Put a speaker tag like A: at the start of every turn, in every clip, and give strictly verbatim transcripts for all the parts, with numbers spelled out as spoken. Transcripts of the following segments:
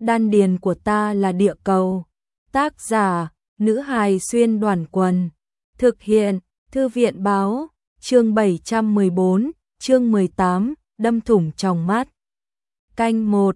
A: đan điền của ta là địa cầu. Tác giả, nữ hài xuyên đoàn quần. Thực hiện, thư viện báo, chương bảy trăm mười bốn, chương mười tám, đâm thủng tròng mắt. Canh một,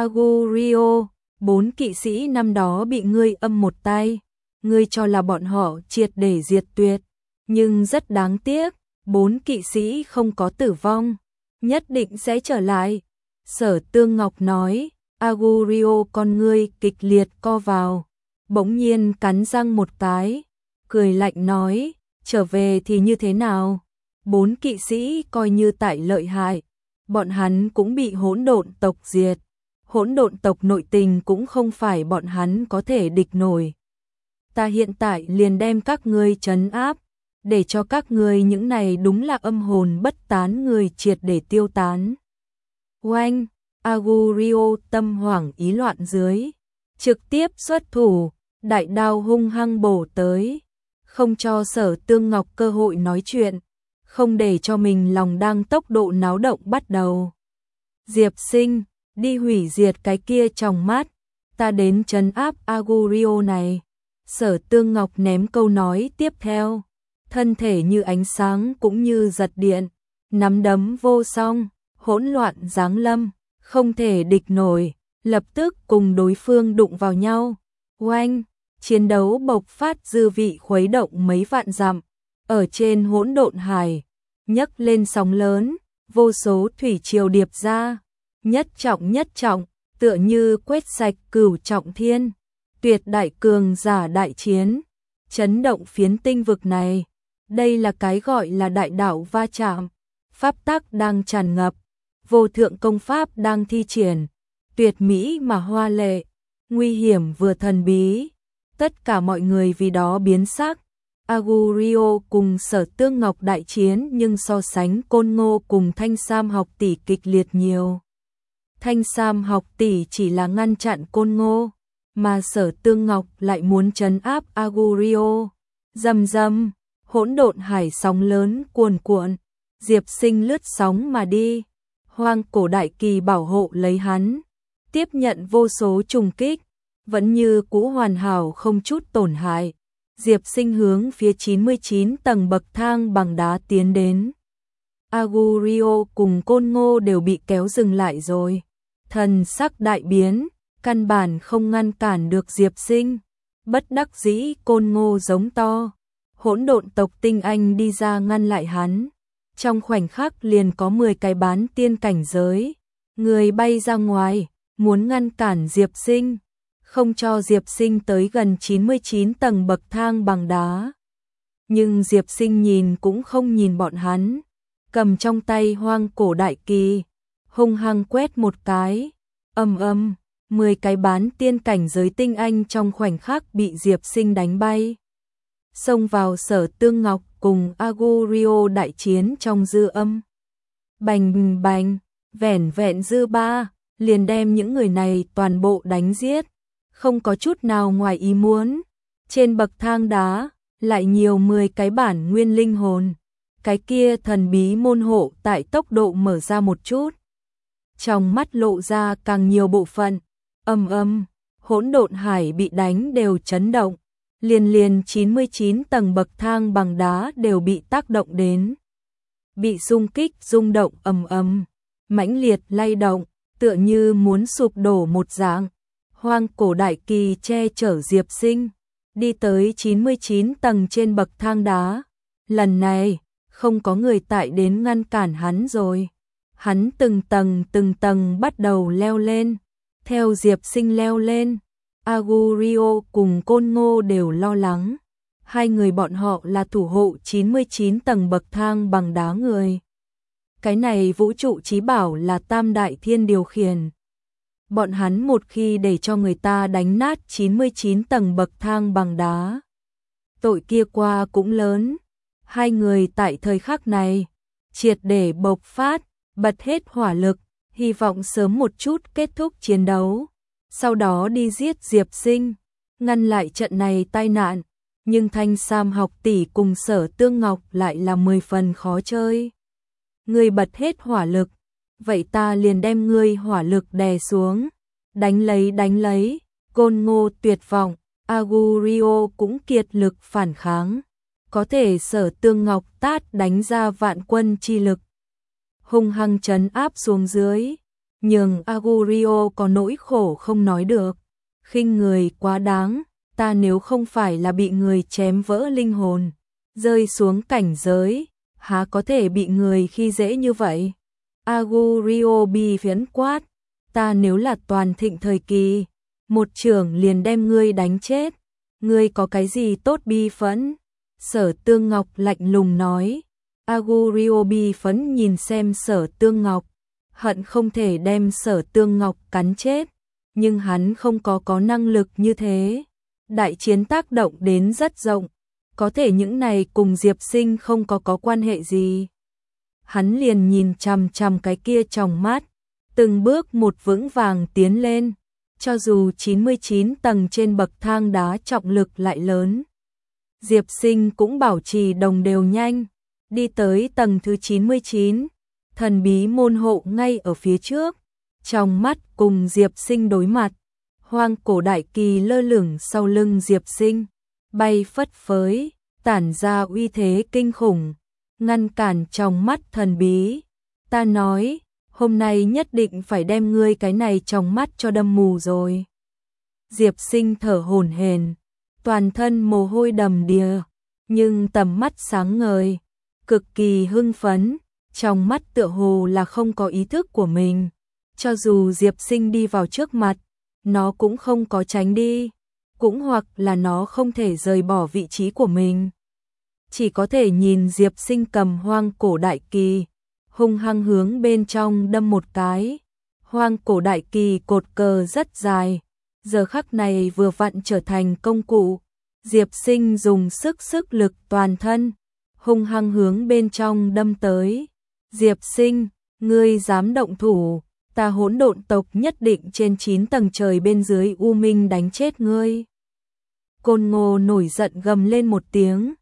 A: Agurio, bốn kỵ sĩ năm đó bị ngươi âm một tay. Ngươi cho là bọn họ triệt để diệt tuyệt, nhưng rất đáng tiếc, bốn kỵ sĩ không có tử vong, nhất định sẽ trở lại. Sở Tương Ngọc nói, Agurio con ngươi kịch liệt co vào, bỗng nhiên cắn răng một cái, cười lạnh nói, trở về thì như thế nào? Bốn kỵ sĩ coi như tại lợi hại, bọn hắn cũng bị hỗn độn tộc diệt. Hỗn độn tộc nội tình cũng không phải bọn hắn có thể địch nổi. Ta hiện tại liền đem các ngươi trấn áp, để cho các ngươi những này đúng là âm hồn bất tán người triệt để tiêu tán. Oanh, Agurio tâm hoảng ý loạn dưới, trực tiếp xuất thủ, đại đao hung hăng bổ tới, không cho Sở Tương Ngọc cơ hội nói chuyện, không để cho mình lòng đang tốc độ náo động bắt đầu. Diệp Sinh, đi hủy diệt cái kia trong mắt, ta đến trấn áp Agurio này. Sở Tương Ngọc ném câu nói tiếp theo, thân thể như ánh sáng cũng như giật điện, nắm đấm vô song, hỗn loạn giáng lâm, không thể địch nổi, lập tức cùng đối phương đụng vào nhau. Oanh, chiến đấu bộc phát dư vị khuấy động mấy vạn dặm, ở trên hỗn độn hải, nhấc lên sóng lớn, vô số thủy triều điệp ra, nhất trọng nhất trọng, tựa như quét sạch cửu trọng thiên. Tuyệt đại cường giả đại chiến, chấn động phiến tinh vực này. Đây là cái gọi là đại đạo va chạm, pháp tắc đang tràn ngập, vô thượng công pháp đang thi triển, tuyệt mỹ mà hoa lệ, nguy hiểm vừa thần bí. Tất cả mọi người vì đó biến sắc. Agurio cùng Sở Tương Ngọc đại chiến nhưng so sánh Côn Ngô cùng Thanh Sam học tỷ kịch liệt nhiều. Thanh Sam học tỷ chỉ là ngăn chặn Côn Ngô, mà Sở Tương Ngọc lại muốn trấn áp Agurio. Rầm rầm, hỗn độn hải sóng lớn cuồn cuộn, Diệp Sinh lướt sóng mà đi, Hoang Cổ Đại Kỳ bảo hộ lấy hắn, tiếp nhận vô số trùng kích, vẫn như cũ hoàn hảo không chút tổn hại. Diệp Sinh hướng phía chín mươi chín tầng bậc thang bằng đá tiến đến. Agurio cùng Côn Ngô đều bị kéo dừng lại rồi, thần sắc đại biến, căn bản không ngăn cản được Diệp Sinh. Bất đắc dĩ Côn Ngô giống to, hỗn độn tộc tinh anh đi ra ngăn lại hắn. Trong khoảnh khắc liền có mười cái bán tiên cảnh giới, người bay ra ngoài, muốn ngăn cản Diệp Sinh, không cho Diệp Sinh tới gần chín mươi chín tầng bậc thang bằng đá. Nhưng Diệp Sinh nhìn cũng không nhìn bọn hắn, cầm trong tay Hoang Cổ Đại Kỳ, hung hăng quét một cái, ầm ầm, mười cái bán tiên cảnh giới tinh anh trong khoảnh khắc bị Diệp Sinh đánh bay. Xông vào Sở Tương Ngọc cùng Agurio đại chiến trong dư âm. Bành bành, vẻn vẹn dư ba, liền đem những người này toàn bộ đánh giết, không có chút nào ngoài ý muốn. Trên bậc thang đá, lại nhiều mười cái bản nguyên linh hồn. Cái kia thần bí môn hộ tại tốc độ mở ra một chút. Trong mắt lộ ra càng nhiều bộ phận. Âm âm, hỗn độn hải bị đánh đều chấn động, liền liền chín mươi chín tầng bậc thang bằng đá đều bị tác động đến. Bị xung kích rung động ầm ầm, mãnh liệt lay động, tựa như muốn sụp đổ một dạng. Hoang Cổ Đại Kỳ che chở Diệp Sinh, đi tới chín mươi chín tầng trên bậc thang đá. Lần này, không có người tại đến ngăn cản hắn rồi. Hắn từng tầng từng tầng bắt đầu leo lên. Theo Diệp Sinh leo lên, Agurio cùng Côn Ngô đều lo lắng. Hai người bọn họ là thủ hộ chín mươi chín tầng bậc thang bằng đá người. Cái này vũ trụ chí bảo là Tam Đại Thiên điều khiển. Bọn hắn một khi để cho người ta đánh nát chín mươi chín tầng bậc thang bằng đá, tội kia qua cũng lớn. Hai người tại thời khắc này, triệt để bộc phát, bật hết hỏa lực, hy vọng sớm một chút kết thúc chiến đấu, sau đó đi giết Diệp Sinh, ngăn lại trận này tai nạn. Nhưng Thanh Sam học tỷ cùng Sở Tương Ngọc lại là mười phần khó chơi. Ngươi bật hết hỏa lực, vậy ta liền đem ngươi hỏa lực đè xuống. Đánh lấy đánh lấy, Côn Ngô tuyệt vọng, Agurio cũng kiệt lực phản kháng. Có thể Sở Tương Ngọc tát đánh ra vạn quân chi lực, hung hăng trấn áp xuống dưới, nhưng Agurio có nỗi khổ không nói được. Khinh người quá đáng, ta nếu không phải là bị người chém vỡ linh hồn, rơi xuống cảnh giới, há có thể bị người khi dễ như vậy. Agurio bi phiến quát, ta nếu là Toàn Thịnh thời kỳ, một chưởng liền đem ngươi đánh chết, ngươi có cái gì tốt bi phẫn? Sở Tương Ngọc lạnh lùng nói. Agurio bi phẫn nhìn xem Sở Tương Ngọc, hận không thể đem Sở Tương Ngọc cắn chết, nhưng hắn không có có năng lực như thế. Đại chiến tác động đến rất rộng, có thể những này cùng Diệp Sinh không có có quan hệ gì. Hắn liền nhìn chằm chằm cái kia trong mắt, từng bước một vững vàng tiến lên, cho dù chín mươi chín tầng trên bậc thang đá trọng lực lại lớn. Diệp Sinh cũng bảo trì đồng đều nhanh, đi tới tầng thứ chín mươi chín, thần bí môn hộ ngay ở phía trước, trong mắt cùng Diệp Sinh đối mặt, hoang cổ đại kỳ lơ lửng sau lưng Diệp Sinh, bay phất phới, tản ra uy thế kinh khủng, ngăn cản trong mắt thần bí. Ta nói, hôm nay nhất định phải đem ngươi cái này trong mắt cho đâm mù rồi. Diệp Sinh thở hổn hển, toàn thân mồ hôi đầm đìa, nhưng tầm mắt sáng ngời, cực kỳ hưng phấn, trong mắt tựa hồ là không có ý thức của mình. Cho dù Diệp Sinh đi vào trước mặt, nó cũng không có tránh đi, cũng hoặc là nó không thể rời bỏ vị trí của mình. Chỉ có thể nhìn Diệp Sinh cầm hoang cổ đại kỳ, hung hăng hướng bên trong đâm một cái. Hoang cổ đại kỳ cột cờ rất dài, giờ khắc này vừa vặn trở thành công cụ. Diệp Sinh dùng sức sức lực toàn thân, hung hăng hướng bên trong đâm tới. Diệp Sinh, ngươi dám động thủ, ta Hỗn Độn tộc nhất định trên chín tầng trời bên dưới U Minh đánh chết ngươi. Côn Ngô nổi giận gầm lên một tiếng,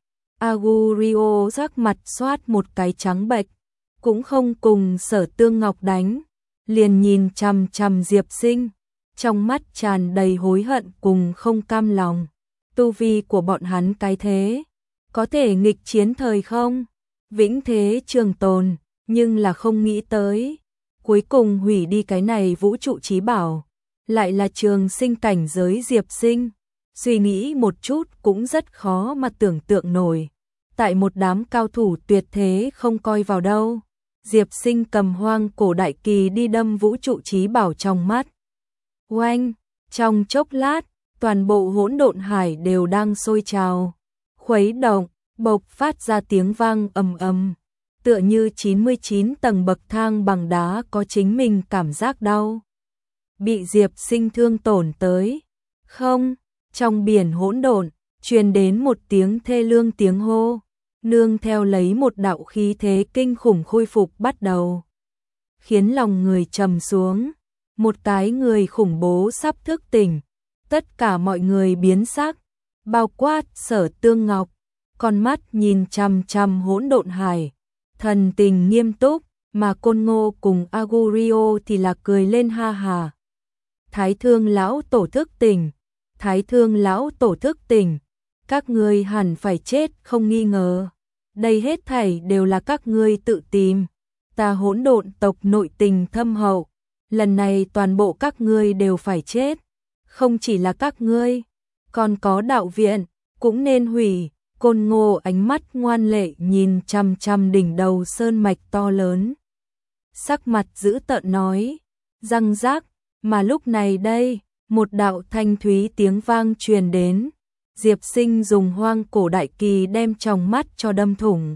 A: Agurio sắc mặt xoát một cái trắng bệch, cũng không cùng Sở Tương Ngọc đánh, liền nhìn chằm chằm Diệp Sinh, trong mắt tràn đầy hối hận cùng không cam lòng. Tu vi của bọn hắn cái thế, có thể nghịch chiến thời không, vĩnh thế trường tồn, nhưng là không nghĩ tới, cuối cùng hủy đi cái này vũ trụ chí bảo, lại là trường sinh cảnh giới Diệp Sinh. Suy nghĩ một chút cũng rất khó mà tưởng tượng nổi, tại một đám cao thủ tuyệt thế không coi vào đâu, Diệp Sinh cầm hoang cổ đại kỳ đi đâm vũ trụ chí bảo trong mắt. Oanh, trong chốc lát, toàn bộ hỗn độn hải đều đang sôi trào, khuấy động, bộc phát ra tiếng vang ầm ầm, tựa như chín mươi chín tầng bậc thang bằng đá có chính mình cảm giác đau. Bị Diệp Sinh thương tổn tới. Không, trong biển hỗn độn, truyền đến một tiếng thê lương tiếng hô, nương theo lấy một đạo khí thế kinh khủng khôi phục bắt đầu, khiến lòng người trầm xuống. Một cái người khủng bố sắp thức tỉnh, tất cả mọi người biến sắc, bao quát Sở Tương Ngọc, con mắt nhìn chằm chằm hỗn độn hải, thần tình nghiêm túc, mà Côn Ngô cùng Agurio thì là cười lên ha hà. Thái Thương lão tổ thức tỉnh, Thái Thương lão tổ thức tỉnh, các ngươi hẳn phải chết không nghi ngờ. Đây hết thảy đều là các ngươi tự tìm. Ta Hỗn Độn tộc nội tình thâm hậu, lần này toàn bộ các ngươi đều phải chết. Không chỉ là các ngươi, còn có đạo viện cũng nên hủy. Côn Ngô ánh mắt ngoan lệ nhìn chằm chằm đỉnh đầu sơn mạch to lớn, sắc mặt dữ tợn nói, răng rác. Mà lúc này đây, một đạo thanh thúy tiếng vang truyền đến, Diệp Sinh dùng hoang cổ đại kỳ đem trong mắt cho đâm thủng.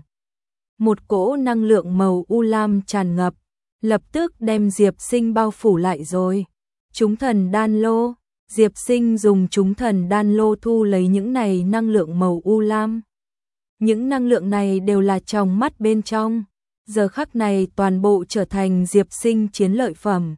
A: Một cỗ năng lượng màu u lam tràn ngập, lập tức đem Diệp Sinh bao phủ lại rồi. Chúng thần đan lô, Diệp Sinh dùng chúng thần đan lô thu lấy những này năng lượng màu u lam. Những năng lượng này đều là trong mắt bên trong, giờ khắc này toàn bộ trở thành Diệp Sinh chiến lợi phẩm.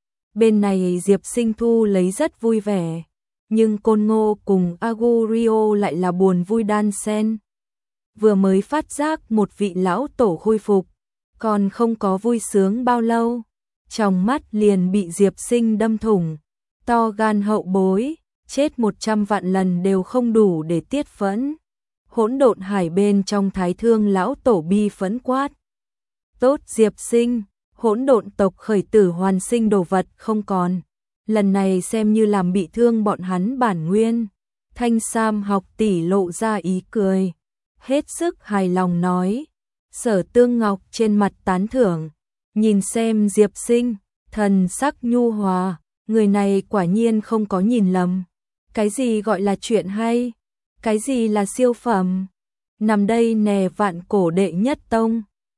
A: Bên này Diệp Sinh thu lấy rất vui vẻ, nhưng Côn Ngô cùng Agurio lại là buồn vui đan xen. Vừa mới phát giác một vị lão tổ khôi phục, còn không có vui sướng bao lâu, trong mắt liền bị Diệp Sinh đâm thủng, To gan hậu bối, chết một trăm vạn lần đều không đủ để tiết phẫn. Hỗn độn hải bên trong Thái Thương lão tổ bi phẫn quát. Tốt Diệp Sinh, hỗn độn tộc khởi tử hoàn sinh đồ vật không còn. Lần này xem như làm bị thương bọn hắn bản nguyên. Thanh Sam học tỷ lộ ra ý cười. Hết sức hài lòng nói. Sở Tương Ngọc trên mặt tán thưởng. Nhìn xem Diệp Sinh, thần sắc nhu hòa. Người này quả nhiên không có nhìn lầm. Cái gì gọi là chuyện hay? Cái gì là siêu phẩm? Nằm đây nè vạn cổ đệ nhất tông.